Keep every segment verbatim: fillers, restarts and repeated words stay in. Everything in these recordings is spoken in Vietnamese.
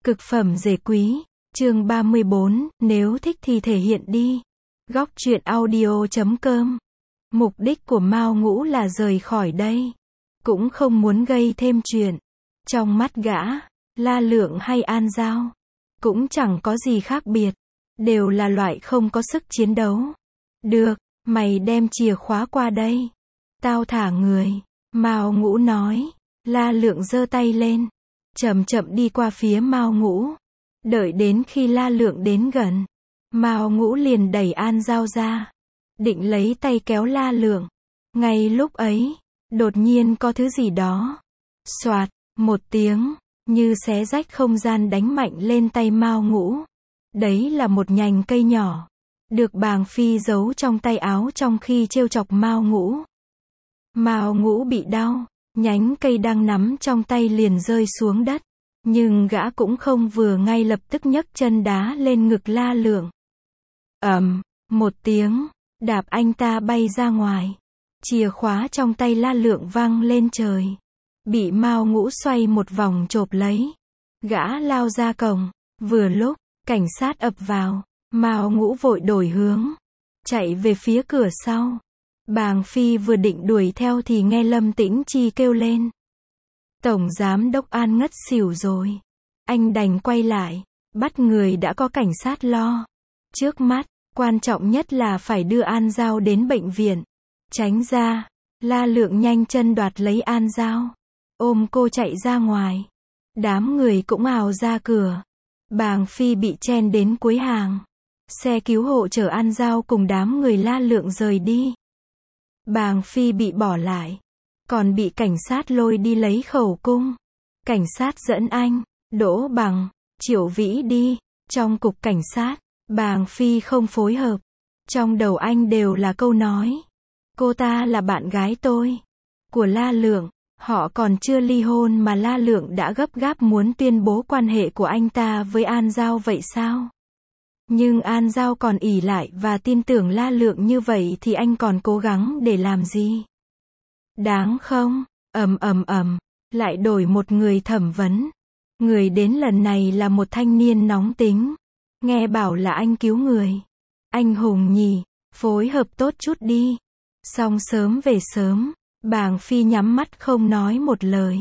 Cực phẩm rể quý, chương ba mươi bốn, nếu thích thì thể hiện đi. Góc truyện audio chấm com. Mục đích của Mao Ngũ là rời khỏi đây. Cũng không muốn gây thêm chuyện. Trong mắt gã, La Lượng hay An Giao cũng chẳng có gì khác biệt. Đều là loại không có sức chiến đấu. Được, mày đem chìa khóa qua đây. Tao thả người. Mao Ngũ nói. La Lượng giơ tay lên. Chậm chậm đi qua phía Mao Ngũ. Đợi đến khi La Lượng đến gần, Mao Ngũ liền đẩy An Giao ra. Định lấy tay kéo La Lượng. Ngay lúc ấy, đột nhiên có thứ gì đó. Xoạt, một tiếng, như xé rách không gian đánh mạnh lên tay Mao Ngũ. Đấy là một nhành cây nhỏ. Được Bàng Phi giấu trong tay áo trong khi trêu chọc Mao Ngũ. Mao Ngũ bị đau. Nhánh cây đang nắm trong tay liền rơi xuống đất. Nhưng gã cũng không vừa ngay lập tức nhấc chân đá lên ngực La Lượng. Ầm, một tiếng, đạp anh ta bay ra ngoài. Chìa khóa trong tay La Lượng văng lên trời. Bị Mao Ngũ xoay một vòng chộp lấy. Gã lao ra cổng. Vừa lúc, cảnh sát ập vào. Mao Ngũ vội đổi hướng. Chạy về phía cửa sau. Bàng Phi vừa định đuổi theo thì nghe Lâm Tĩnh Chi kêu lên. Tổng giám đốc An ngất xỉu rồi. Anh đành quay lại. Bắt người đã có cảnh sát lo. Trước mắt, quan trọng nhất là phải đưa An Giao đến bệnh viện. Tránh ra. La Lượng nhanh chân đoạt lấy An Giao. Ôm cô chạy ra ngoài. Đám người cũng ào ra cửa. Bàng Phi bị chen đến cuối hàng. Xe cứu hộ chở An Giao cùng đám người La Lượng rời đi. Bàng Phi bị bỏ lại. Còn bị cảnh sát lôi đi lấy khẩu cung. Cảnh sát dẫn anh, Đỗ Bằng, Triệu Vĩ đi. Trong cục cảnh sát, Bàng Phi không phối hợp. Trong đầu anh đều là câu nói. Cô ta là bạn gái tôi. Của La Lượng. Họ còn chưa ly hôn mà La Lượng đã gấp gáp muốn tuyên bố quan hệ của anh ta với An Giao vậy sao? Nhưng An Giao còn ỷ lại và tin tưởng La Lượng như vậy thì anh còn cố gắng để làm gì? Đáng không? Ầm ầm ầm, lại đổi một người thẩm vấn. Người đến lần này là một thanh niên nóng tính. Nghe bảo là anh cứu người. Anh hùng nhỉ, phối hợp tốt chút đi. Xong sớm về sớm. Bàng Phi nhắm mắt không nói một lời.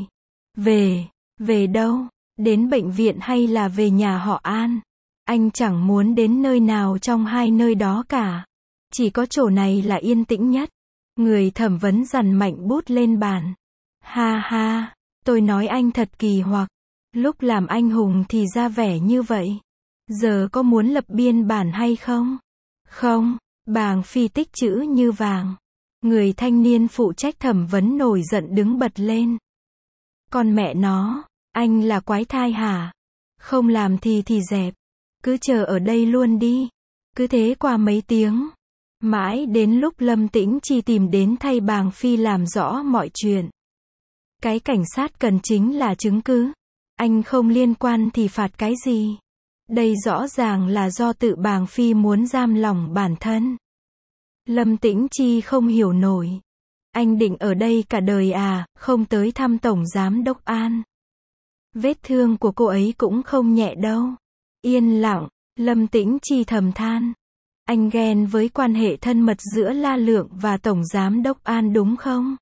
Về, về đâu? Đến bệnh viện hay là về nhà họ An? Anh chẳng muốn đến nơi nào trong hai nơi đó cả. Chỉ có chỗ này là yên tĩnh nhất. Người thẩm vấn dằn mạnh bút lên bàn. Ha ha, tôi nói anh thật kỳ hoặc. Lúc làm anh hùng thì ra vẻ như vậy. Giờ có muốn lập biên bản hay không? Không, Bàng Phi tích chữ như vàng. Người thanh niên phụ trách thẩm vấn nổi giận đứng bật lên. Con mẹ nó, anh là quái thai hả? Không làm thì thì dẹp. Cứ chờ ở đây luôn đi. Cứ thế qua mấy tiếng. Mãi đến lúc Lâm Tĩnh Chi tìm đến thay Bàng Phi làm rõ mọi chuyện. Cái cảnh sát cần chính là chứng cứ. Anh không liên quan thì phạt cái gì? Đây rõ ràng là do tự Bàng Phi muốn giam lỏng bản thân. Lâm Tĩnh Chi không hiểu nổi. Anh định ở đây cả đời à, không tới thăm Tổng Giám đốc An. Vết thương của cô ấy cũng không nhẹ đâu. Yên lặng, Lâm Tĩnh Chi thầm than. Anh ghen với quan hệ thân mật giữa La Lượng và Tổng Giám đốc An đúng không?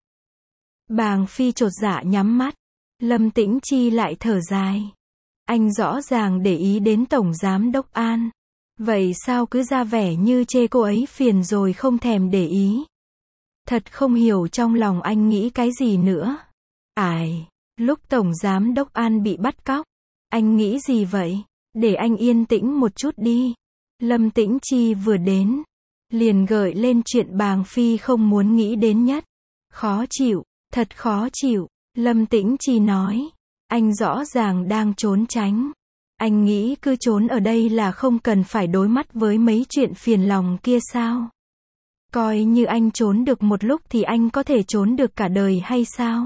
Bàng Phi chột dạ nhắm mắt. Lâm Tĩnh Chi lại thở dài. Anh rõ ràng để ý đến Tổng Giám đốc An. Vậy sao cứ ra vẻ như chê cô ấy phiền rồi không thèm để ý? Thật không hiểu trong lòng anh nghĩ cái gì nữa. Ải, lúc Tổng Giám đốc An bị bắt cóc, anh nghĩ gì vậy? Để anh yên tĩnh một chút đi. Lâm Tĩnh Chi vừa đến, liền gợi lên chuyện Bàng Phi không muốn nghĩ đến nhất. Khó chịu, thật khó chịu. Lâm Tĩnh Chi nói, anh rõ ràng đang trốn tránh. Anh nghĩ cứ trốn ở đây là không cần phải đối mắt với mấy chuyện phiền lòng kia sao? Coi như anh trốn được một lúc thì anh có thể trốn được cả đời hay sao?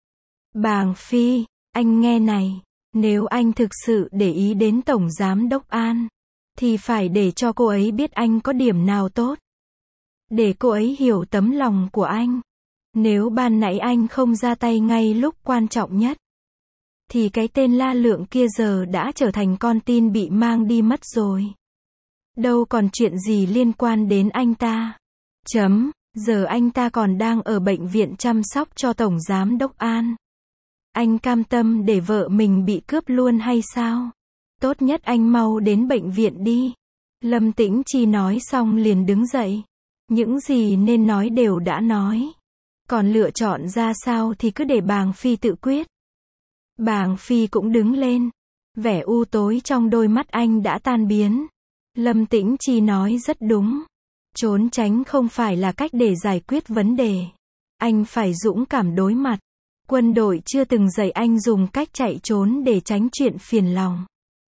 Bàng Phi, anh nghe này. Nếu anh thực sự để ý đến Tổng Giám đốc An, thì phải để cho cô ấy biết anh có điểm nào tốt. Để cô ấy hiểu tấm lòng của anh. Nếu ban nãy anh không ra tay ngay lúc quan trọng nhất, thì cái tên La Lượng kia giờ đã trở thành con tin bị mang đi mất rồi. Đâu còn chuyện gì liên quan đến anh ta. Chấm, giờ anh ta còn đang ở bệnh viện chăm sóc cho Tổng Giám đốc An. Anh cam tâm để vợ mình bị cướp luôn hay sao? Tốt nhất anh mau đến bệnh viện đi. Lâm Tĩnh Chi nói xong liền đứng dậy. Những gì nên nói đều đã nói. Còn lựa chọn ra sao thì cứ để Bàng Phi tự quyết. Bàng Phi cũng đứng lên. Vẻ u tối trong đôi mắt anh đã tan biến. Lâm Tĩnh Chi nói rất đúng. Trốn tránh không phải là cách để giải quyết vấn đề. Anh phải dũng cảm đối mặt. Quân đội chưa từng dạy anh dùng cách chạy trốn để tránh chuyện phiền lòng.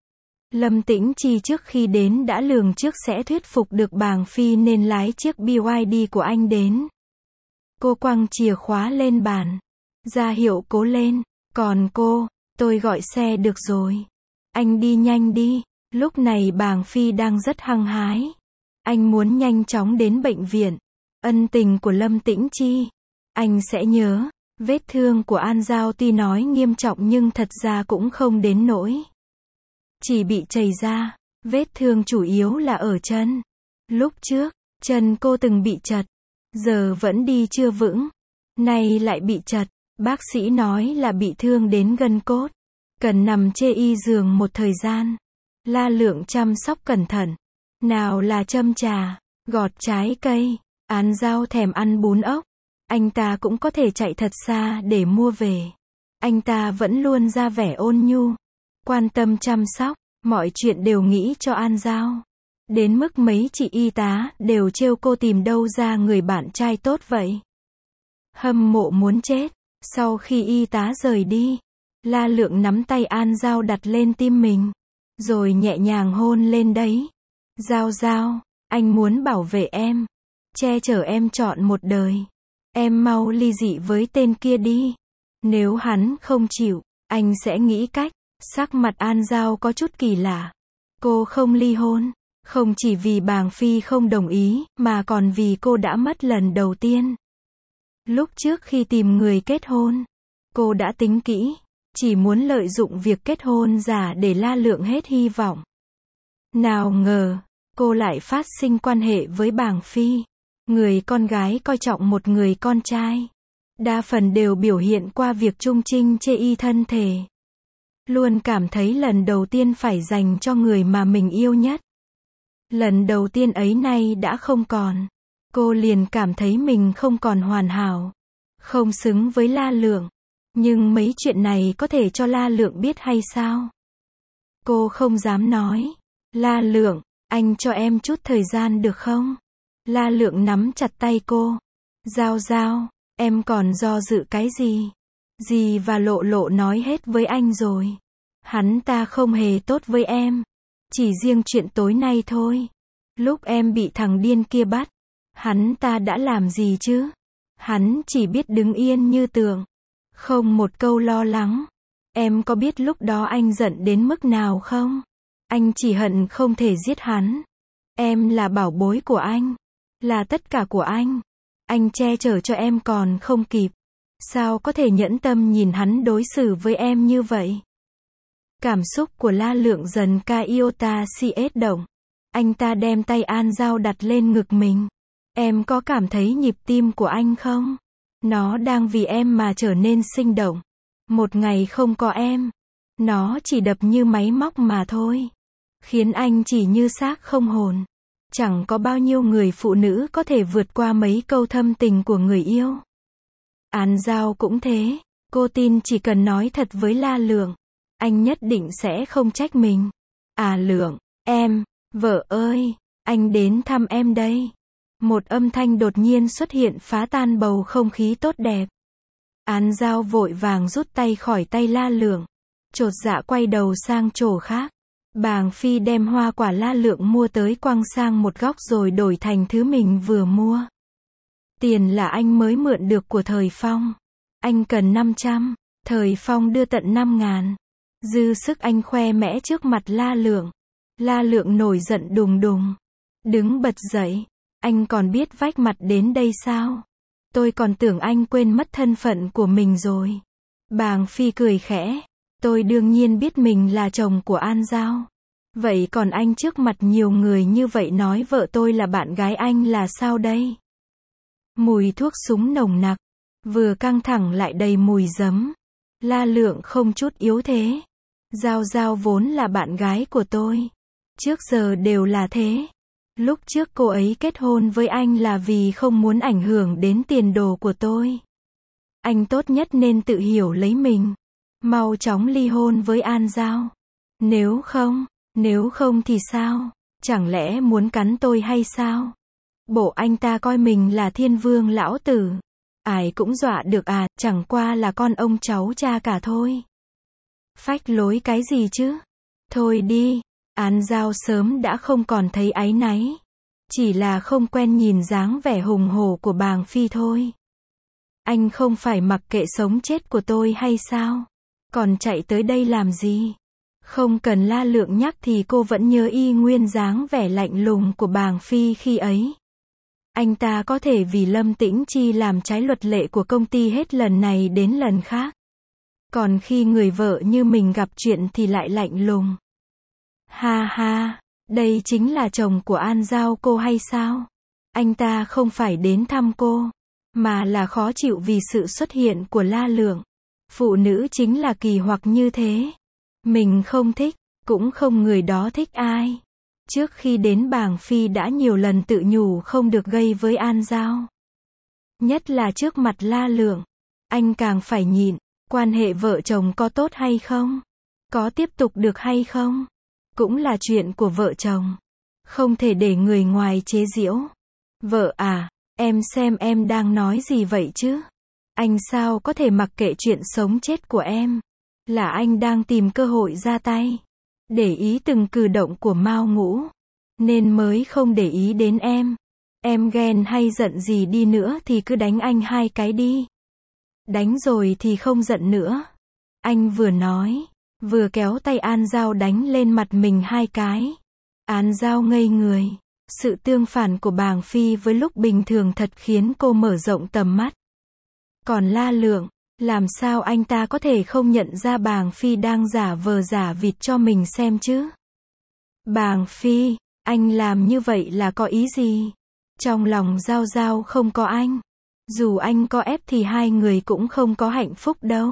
Lâm Tĩnh Chi trước khi đến đã lường trước sẽ thuyết phục được Bàng Phi nên lái chiếc bê i đê của anh đến. Cô quăng chìa khóa lên bàn. Ra hiệu cố lên. Còn cô, tôi gọi xe được rồi. Anh đi nhanh đi. Lúc này Bàng Phi đang rất hăng hái. Anh muốn nhanh chóng đến bệnh viện. Ân tình của Lâm Tĩnh Chi. Anh sẽ nhớ. Vết thương của An Giao tuy nói nghiêm trọng nhưng thật ra cũng không đến nỗi. Chỉ bị chảy ra. Vết thương chủ yếu là ở chân. Lúc trước, chân cô từng bị trật. Giờ vẫn đi chưa vững. Nay lại bị trật. Bác sĩ nói là bị thương đến gân cốt. Cần nằm chê y giường một thời gian. La Lượng chăm sóc cẩn thận. Nào là châm trà, gọt trái cây. An Giao thèm ăn bún ốc. Anh ta cũng có thể chạy thật xa để mua về. Anh ta vẫn luôn ra vẻ ôn nhu. Quan tâm chăm sóc. Mọi chuyện đều nghĩ cho An Giao. Đến mức mấy chị y tá đều trêu cô tìm đâu ra người bạn trai tốt vậy. Hâm mộ muốn chết. Sau khi y tá rời đi, La Lượng nắm tay An Giao đặt lên tim mình. Rồi nhẹ nhàng hôn lên đấy. Giao Giao, anh muốn bảo vệ em. Che chở em trọn một đời. Em mau ly dị với tên kia đi. Nếu hắn không chịu, anh sẽ nghĩ cách. Sắc mặt An Giao có chút kỳ lạ. Cô không ly hôn. Không chỉ vì Bàng Phi không đồng ý, mà còn vì cô đã mất lần đầu tiên. Lúc trước khi tìm người kết hôn, cô đã tính kỹ. Chỉ muốn lợi dụng việc kết hôn giả để La Lượng hết hy vọng. Nào ngờ, cô lại phát sinh quan hệ với Bàng Phi. Người con gái coi trọng một người con trai. Đa phần đều biểu hiện qua việc trung trinh chê y thân thể. Luôn cảm thấy lần đầu tiên phải dành cho người mà mình yêu nhất. Lần đầu tiên ấy nay đã không còn. Cô liền cảm thấy mình không còn hoàn hảo. Không xứng với La Lượng. Nhưng mấy chuyện này có thể cho La Lượng biết hay sao? Cô không dám nói. La Lượng, anh cho em chút thời gian được không? La Lượng nắm chặt tay cô. Giao Giao, em còn do dự cái gì? Dì và Lộ Lộ nói hết với anh rồi. Hắn ta không hề tốt với em. Chỉ riêng chuyện tối nay thôi. Lúc em bị thằng điên kia bắt, hắn ta đã làm gì chứ? Hắn chỉ biết đứng yên như tượng. Không một câu lo lắng. Em có biết lúc đó anh giận đến mức nào không? Anh chỉ hận không thể giết hắn. Em là bảo bối của anh. Là tất cả của anh. Anh che chở cho em còn không kịp. Sao có thể nhẫn tâm nhìn hắn đối xử với em như vậy? Cảm xúc của La Lượng dần ca iota si ết động. Anh ta đem tay An Giao đặt lên ngực mình. Em có cảm thấy nhịp tim của anh không? Nó đang vì em mà trở nên sinh động. Một ngày không có em, nó chỉ đập như máy móc mà thôi. Khiến anh chỉ như xác không hồn. Chẳng có bao nhiêu người phụ nữ có thể vượt qua mấy câu thâm tình của người yêu. An Giao cũng thế. Cô tin chỉ cần nói thật với La Lượng, anh nhất định sẽ không trách mình. À Lượng, em, vợ ơi, anh đến thăm em đây. Một âm thanh đột nhiên xuất hiện phá tan bầu không khí tốt đẹp. An Giao vội vàng rút tay khỏi tay La Lượng. Chột dạ quay đầu sang chỗ khác. Bàng Phi đem hoa quả La Lượng mua tới quăng sang một góc rồi đổi thành thứ mình vừa mua. Tiền là anh mới mượn được của Thời Phong. Anh cần năm trăm, Thời Phong đưa tận năm ngàn. Dư sức anh khoe mẽ trước mặt La Lượng. La Lượng nổi giận đùng đùng. Đứng bật dậy. Anh còn biết vách mặt đến đây sao? Tôi còn tưởng anh quên mất thân phận của mình rồi. Bàng Phi cười khẽ. Tôi đương nhiên biết mình là chồng của An Giao. Vậy còn anh trước mặt nhiều người như vậy nói vợ tôi là bạn gái anh là sao đây? Mùi thuốc súng nồng nặc, vừa căng thẳng lại đầy mùi giấm. La Lượng không chút yếu thế. Giao Giao vốn là bạn gái của tôi. Trước giờ đều là thế. Lúc trước cô ấy kết hôn với anh là vì không muốn ảnh hưởng đến tiền đồ của tôi. Anh tốt nhất nên tự hiểu lấy mình. Mau chóng ly hôn với An Giao. Nếu không, nếu không thì sao? Chẳng lẽ muốn cắn tôi hay sao? Bộ anh ta coi mình là thiên vương lão tử. Ai cũng dọa được à, chẳng qua là con ông cháu cha cả thôi. Phách lối cái gì chứ? Thôi đi, An Giao sớm đã không còn thấy áy náy. Chỉ là không quen nhìn dáng vẻ hùng hổ của bàng phi thôi. Anh không phải mặc kệ sống chết của tôi hay sao? Còn chạy tới đây làm gì? Không cần La Lượng nhắc thì cô vẫn nhớ y nguyên dáng vẻ lạnh lùng của bàng phi khi ấy. Anh ta có thể vì Lâm Tĩnh Chi làm trái luật lệ của công ty hết lần này đến lần khác. Còn khi người vợ như mình gặp chuyện thì lại lạnh lùng. Ha ha, đây chính là chồng của An Giao cô hay sao? Anh ta không phải đến thăm cô, mà là khó chịu vì sự xuất hiện của La Lượng. Phụ nữ chính là kỳ hoặc như thế. Mình không thích, cũng không người đó thích ai. Trước khi đến bàng phi đã nhiều lần tự nhủ không được gây với An Giao. Nhất là trước mặt La Lượng. Anh càng phải nhịn. Quan hệ vợ chồng có tốt hay không? Có tiếp tục được hay không? Cũng là chuyện của vợ chồng. Không thể để người ngoài chế giễu. Vợ à, em xem em đang nói gì vậy chứ? Anh sao có thể mặc kệ chuyện sống chết của em? Là anh đang tìm cơ hội ra tay. Để ý từng cử động của Mao Ngũ. Nên mới không để ý đến em. Em ghen hay giận gì đi nữa thì cứ đánh anh hai cái đi. Đánh rồi thì không giận nữa. Anh vừa nói, vừa kéo tay An Giao đánh lên mặt mình hai cái. An Giao ngây người. Sự tương phản của bàng phi với lúc bình thường thật khiến cô mở rộng tầm mắt. Còn La Lượng, làm sao anh ta có thể không nhận ra bàng phi đang giả vờ giả vịt cho mình xem chứ? Bàng phi, anh làm như vậy là có ý gì? Trong lòng Giao Giao không có anh. Dù anh có ép thì hai người cũng không có hạnh phúc đâu.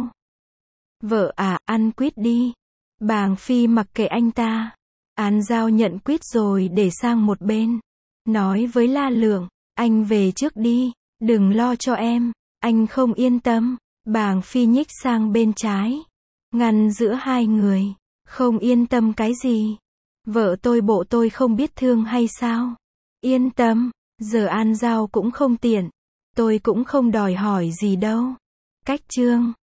Vợ à, ăn quýt đi. Bàng phi mặc kệ anh ta. An Giao nhận quýt rồi để sang một bên. Nói với La Lượng, anh về trước đi, đừng lo cho em, anh không yên tâm. Bàng phi nhích sang bên trái, ngăn giữa hai người. Không yên tâm cái gì? Vợ tôi bộ tôi không biết thương hay sao? Yên tâm, giờ An Giao cũng không tiện. Tôi cũng không đòi hỏi gì đâu. Cách chương